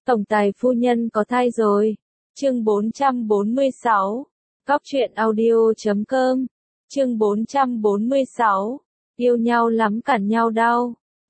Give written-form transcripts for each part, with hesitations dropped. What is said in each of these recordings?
Tổng tài phu nhân có thai rồi. Chương 446. Cóc truyện audio.com. Chương 446. Yêu nhau lắm cản nhau đau.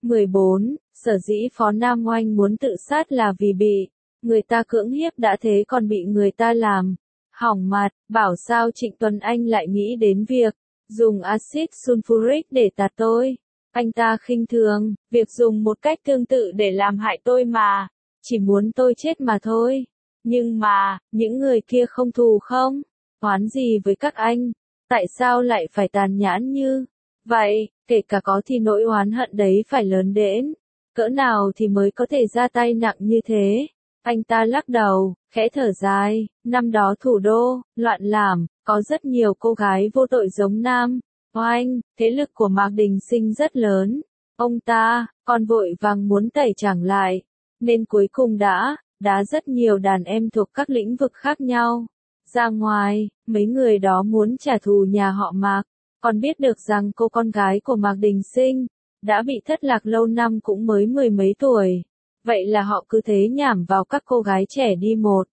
14. Sở dĩ Phó Nam Oanh muốn tự sát là vì bị người ta cưỡng hiếp đã thế còn bị người ta làm hỏng mặt, bảo sao Trịnh Tuấn Anh lại nghĩ đến việc dùng axit sulfuric để tạt tôi. Anh ta khinh thường việc dùng một cách tương tự để làm hại tôi mà, chỉ muốn tôi chết mà thôi. Nhưng mà, những người kia không thù không oán gì với các anh, tại sao lại phải tàn nhẫn như vậy, kể cả có thì nỗi oán hận đấy phải lớn đến cỡ nào thì mới có thể ra tay nặng như thế. Anh ta lắc đầu, khẽ thở dài, năm đó thủ đô, loạn làm, có rất nhiều cô gái vô tội giống Nam Oanh, thế lực của Mạc Đình Sinh rất lớn. Ông ta, còn vội vàng muốn tẩy trắng lại, nên cuối cùng đã rất nhiều đàn em thuộc các lĩnh vực khác nhau ra ngoài, mấy người đó muốn trả thù nhà họ Mạc, còn biết được rằng cô con gái của Mạc Đình Sinh đã bị thất lạc lâu năm cũng mới 10 mấy tuổi. Vậy là họ cứ thế nhảm vào các cô gái trẻ đi một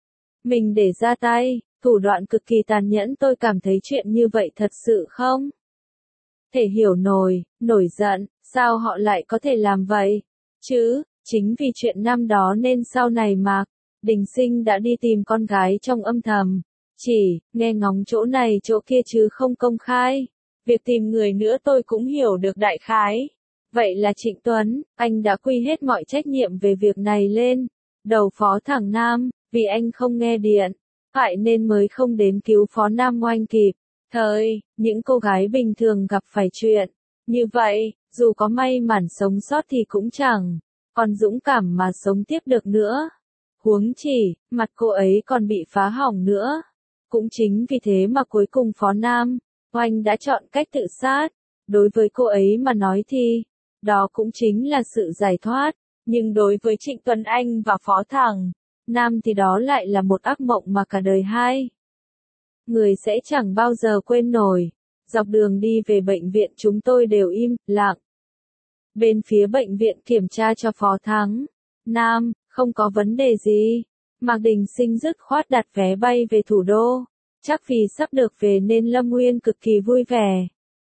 mình để ra tay, thủ đoạn cực kỳ tàn nhẫn. Tôi cảm thấy chuyện như vậy thật sự không thể hiểu nổi giận, sao họ lại có thể làm vậy chứ. Chính vì chuyện năm đó nên sau này Mạc Đình Sinh đã đi tìm con gái trong âm thầm, chỉ nghe ngóng chỗ này chỗ kia chứ không công khai. Việc tìm người nữa tôi cũng hiểu được đại khái. Vậy là Trịnh Tuấn Anh đã quy hết mọi trách nhiệm về việc này lên đầu Phó Thẳng Nam, vì anh không nghe điện thoại nên mới không đến cứu Phó Nam Oanh kịp thời. Những cô gái bình thường gặp phải chuyện như vậy, dù có may mắn sống sót thì cũng chẳng còn dũng cảm mà sống tiếp được nữa. Huống chỉ, mặt cô ấy còn bị phá hỏng nữa. Cũng chính vì thế mà cuối cùng Phó Nam Oanh đã chọn cách tự sát. Đối với cô ấy mà nói thì đó cũng chính là sự giải thoát, nhưng đối với Trịnh Tuấn Anh và Phó Thẳng Nam thì đó lại là một ác mộng mà cả đời hai người sẽ chẳng bao giờ quên nổi. Dọc đường đi về bệnh viện chúng tôi đều im lặng. Bên phía bệnh viện kiểm tra cho Phó Thắng Nam, không có vấn đề gì. Mạc Đình Sinh dứt khoát đặt vé bay về thủ đô. Chắc vì sắp được về nên Lâm Nguyên cực kỳ vui vẻ.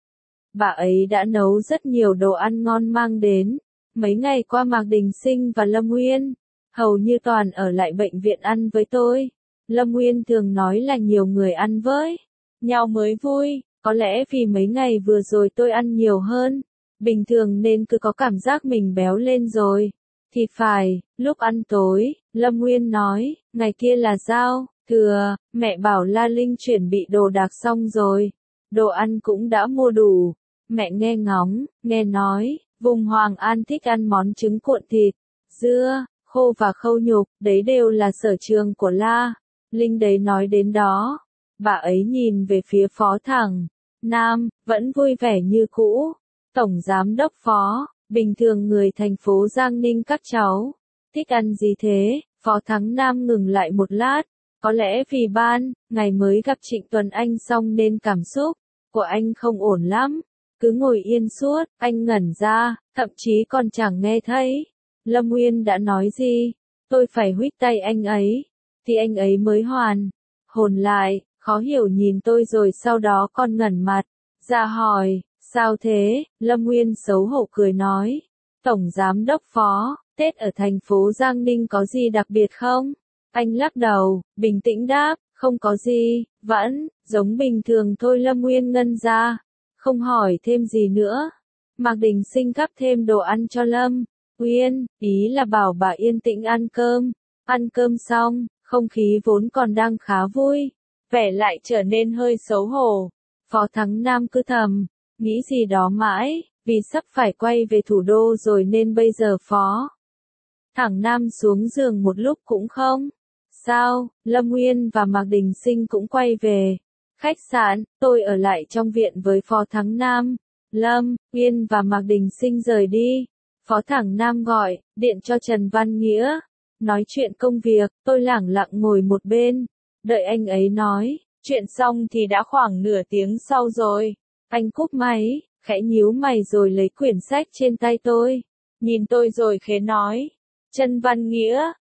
Bà ấy đã nấu rất nhiều đồ ăn ngon mang đến. Mấy ngày qua Mạc Đình Sinh và Lâm Nguyên hầu như toàn ở lại bệnh viện ăn với tôi. Lâm Nguyên thường nói là nhiều người ăn với nhau mới vui. Có lẽ vì mấy ngày vừa rồi tôi ăn nhiều hơn bình thường nên cứ có cảm giác mình béo lên rồi. Thì phải, lúc ăn tối, Lâm Nguyên nói, ngày kia là giao thừa, mẹ bảo La Linh chuẩn bị đồ đạc xong rồi. Đồ ăn cũng đã mua đủ. Mẹ nghe nói, vùng Hoàng An thích ăn món trứng cuộn thịt, dưa, khô và khâu nhục, đấy đều là sở trường của La Linh đấy. Nói đến đó, bà ấy nhìn về phía Phó Thẳng Nam, vẫn vui vẻ như cũ. Tổng giám đốc Phó, bình thường người thành phố Giang Ninh các cháu thích ăn gì thế? Phó Thắng Nam ngừng lại một lát, có lẽ vì ngày mới gặp Trịnh Tuấn Anh xong nên cảm xúc của anh không ổn lắm. Cứ ngồi yên suốt, anh ngẩn ra, thậm chí còn chẳng nghe thấy Lâm Nguyên đã nói gì. Tôi phải huých tay anh ấy, thì anh ấy mới hoàn hồn lại, khó hiểu nhìn tôi rồi sau đó còn ngẩn mặt ra hỏi, sao thế? Lâm Nguyên xấu hổ cười nói, Tổng giám đốc Phó, Tết ở thành phố Giang Ninh có gì đặc biệt không? Anh lắc đầu, bình tĩnh đáp, không có gì, vẫn giống bình thường thôi. Lâm Nguyên ngân ra, không hỏi thêm gì nữa. Mạc Đình Sinh gắp thêm đồ ăn cho Lâm Nguyên, ý là bảo bà yên tĩnh ăn cơm. Ăn cơm xong, không khí vốn còn đang khá vui, vẻ lại trở nên hơi xấu hổ. Phó Thắng Nam cứ thầm nghĩ gì đó mãi, vì sắp phải quay về thủ đô rồi nên bây giờ Phó Thẳng Nam xuống giường một lúc cũng không sao. Lâm Nguyên và Mạc Đình Sinh cũng quay về khách sạn, tôi ở lại trong viện với Phó Thắng Nam. Lâm Nguyên và Mạc Đình Sinh rời đi. Phó Thẳng Nam gọi điện cho Trần Văn Nghĩa, nói chuyện công việc. Tôi lẳng lặng ngồi một bên, đợi anh ấy nói chuyện xong thì đã khoảng nửa tiếng sau rồi. Anh cúp máy, khẽ nhíu mày rồi lấy quyển sách trên tay tôi, nhìn tôi rồi khẽ nói, Trần Văn Nghĩa,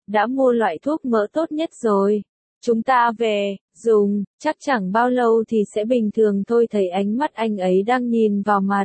đã mua loại thuốc mỡ tốt nhất rồi. Chúng ta về, dùng, chắc chẳng bao lâu thì sẽ bình thường thôi. Thấy ánh mắt anh ấy đang nhìn vào mặt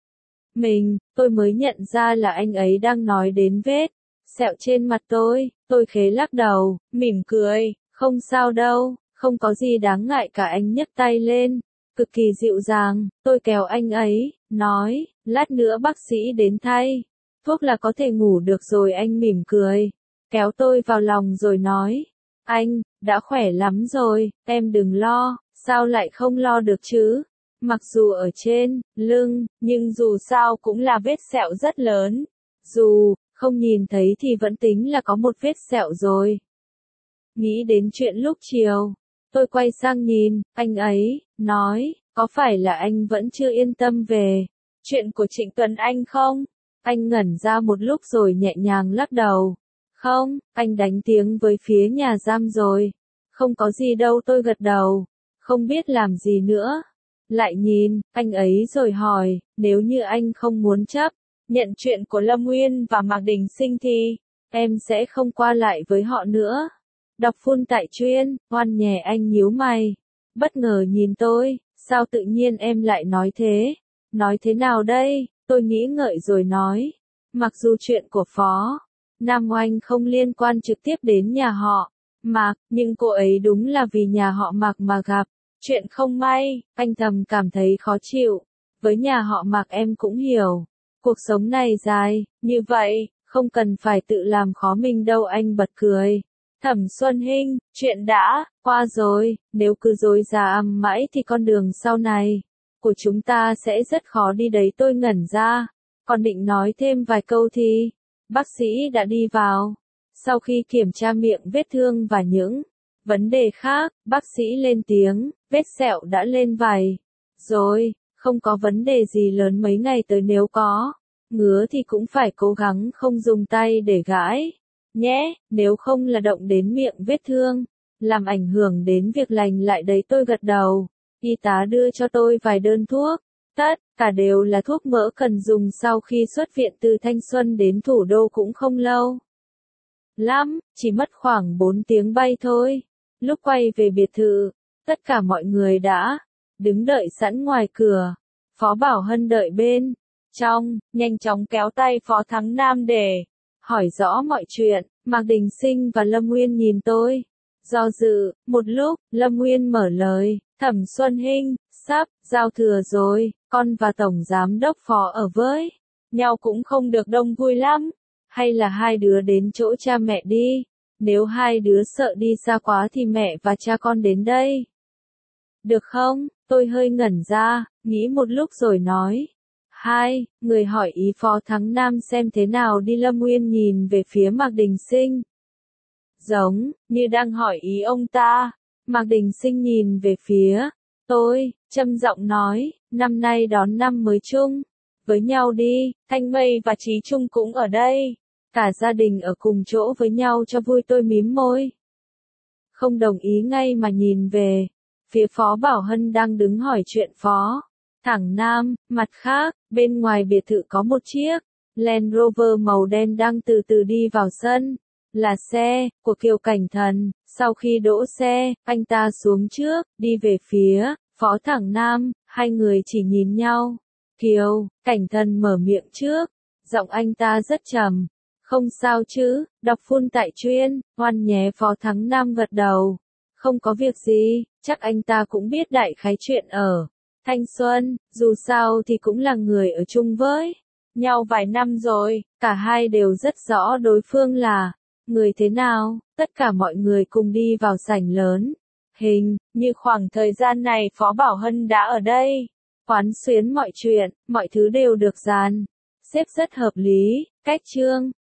mình, tôi mới nhận ra là anh ấy đang nói đến vết sẹo trên mặt tôi khẽ lắc đầu, mỉm cười, không sao đâu, không có gì đáng ngại cả. Anh nhấc tay lên, cực kỳ dịu dàng, tôi kéo anh ấy, nói, lát nữa bác sĩ đến thay thuốc là có thể ngủ được rồi. Anh mỉm cười, kéo tôi vào lòng rồi nói, anh, đã khỏe lắm rồi, em đừng lo. Sao lại không lo được chứ? Mặc dù ở trên lưng, nhưng dù sao cũng là vết sẹo rất lớn. Dù không nhìn thấy thì vẫn tính là có một vết sẹo rồi. Nghĩ đến chuyện lúc chiều, tôi quay sang nhìn anh ấy, nói, có phải là anh vẫn chưa yên tâm về chuyện của Trịnh Tuấn Anh không? Anh ngẩn ra một lúc rồi nhẹ nhàng lắc đầu. Không, anh đánh tiếng với phía nhà giam rồi. Không có gì đâu. Tôi gật đầu, không biết làm gì nữa. Lại nhìn anh ấy rồi hỏi, nếu như anh không muốn chấp nhận chuyện của Lâm Nguyên và Mạc Đình Sinh thì em sẽ không qua lại với họ nữa. Đọc phun tại chuyên, oan nhè. Anh nhíu mày, bất ngờ nhìn tôi, sao tự nhiên em lại nói thế? Nói thế nào đây? Tôi nghĩ ngợi rồi nói, mặc dù chuyện của Phó Nam Oanh không liên quan trực tiếp đến nhà họ Mạc, nhưng cô ấy đúng là vì nhà họ Mạc mà gặp chuyện không may. Anh thầm cảm thấy khó chịu. Với nhà họ Mạc em cũng hiểu, cuộc sống này dài như vậy, không cần phải tự làm khó mình đâu. Anh bật cười. Thẩm Xuân Hinh, chuyện đã qua rồi, nếu cứ dối dám mãi thì con đường sau này của chúng ta sẽ rất khó đi đấy. Tôi ngẩn ra, còn định nói thêm vài câu thì bác sĩ đã đi vào. Sau khi kiểm tra miệng vết thương và những vấn đề khác, bác sĩ lên tiếng, vết sẹo đã lên vảy rồi, không có vấn đề gì lớn. Mấy ngày tới nếu có ngứa thì cũng phải cố gắng không dùng tay để gãi nhé, nếu không là động đến miệng vết thương, làm ảnh hưởng đến việc lành lại đấy. Tôi gật đầu. Y tá đưa cho tôi vài đơn thuốc, tất cả đều là thuốc mỡ cần dùng sau khi xuất viện. Từ Thanh Xuân đến thủ đô cũng không lâu lắm, chỉ mất khoảng 4 tiếng bay thôi. Lúc quay về biệt thự, tất cả mọi người đã đứng đợi sẵn ngoài cửa. Phó Bảo Hân đợi bên trong, nhanh chóng kéo tay Phó Thắng Nam để hỏi rõ mọi chuyện. Mạc Đình Sinh và Lâm Nguyên nhìn tôi, do dự một lúc. Lâm Nguyên mở lời, Thẩm Xuân Hinh, sắp giao thừa rồi, con và Tổng Giám đốc Phó ở với nhau cũng không được đông vui lắm. Hay là hai đứa đến chỗ cha mẹ đi, nếu hai đứa sợ đi xa quá thì mẹ và cha con đến đây. Được không? Tôi hơi ngẩn ra, nghĩ một lúc rồi nói. Hai người hỏi ý Phó Thắng Nam xem thế nào đi. Lâm Nguyên nhìn về phía Mạc Đình Sinh, giống như đang hỏi ý ông ta. Mạc Đình Sinh nhìn về phía tôi, trầm giọng nói, năm nay đón năm mới chung với nhau đi, Thanh Mây và Trí Trung cũng ở đây. Cả gia đình ở cùng chỗ với nhau cho vui. Tôi mím môi, không đồng ý ngay mà nhìn về phía Phó Bảo Hân đang đứng hỏi chuyện Phó Thẳng Nam. Mặt khác, bên ngoài biệt thự có một chiếc Land Rover màu đen đang từ từ đi vào sân. Là xe của Kiều Cảnh Thần. Sau khi đỗ xe, anh ta xuống trước, đi về phía Phó Thẳng Nam. Hai người chỉ nhìn nhau. Kiều Cảnh Thần mở miệng trước, giọng anh ta rất trầm. Không sao chứ? Đọc phun tại chuyên, oan nhé. Phó Thắng Nam gật đầu. Không có việc gì, chắc anh ta cũng biết đại khái chuyện ở Thanh Xuân, dù sao thì cũng là người ở chung với nhau vài năm rồi, cả hai đều rất rõ đối phương là người thế nào. Tất cả mọi người cùng đi vào sảnh lớn. Hình như khoảng thời gian này Phó Bảo Hân đã ở đây. Quán xuyến mọi chuyện, mọi thứ đều được dàn xếp rất hợp lý. Cách chương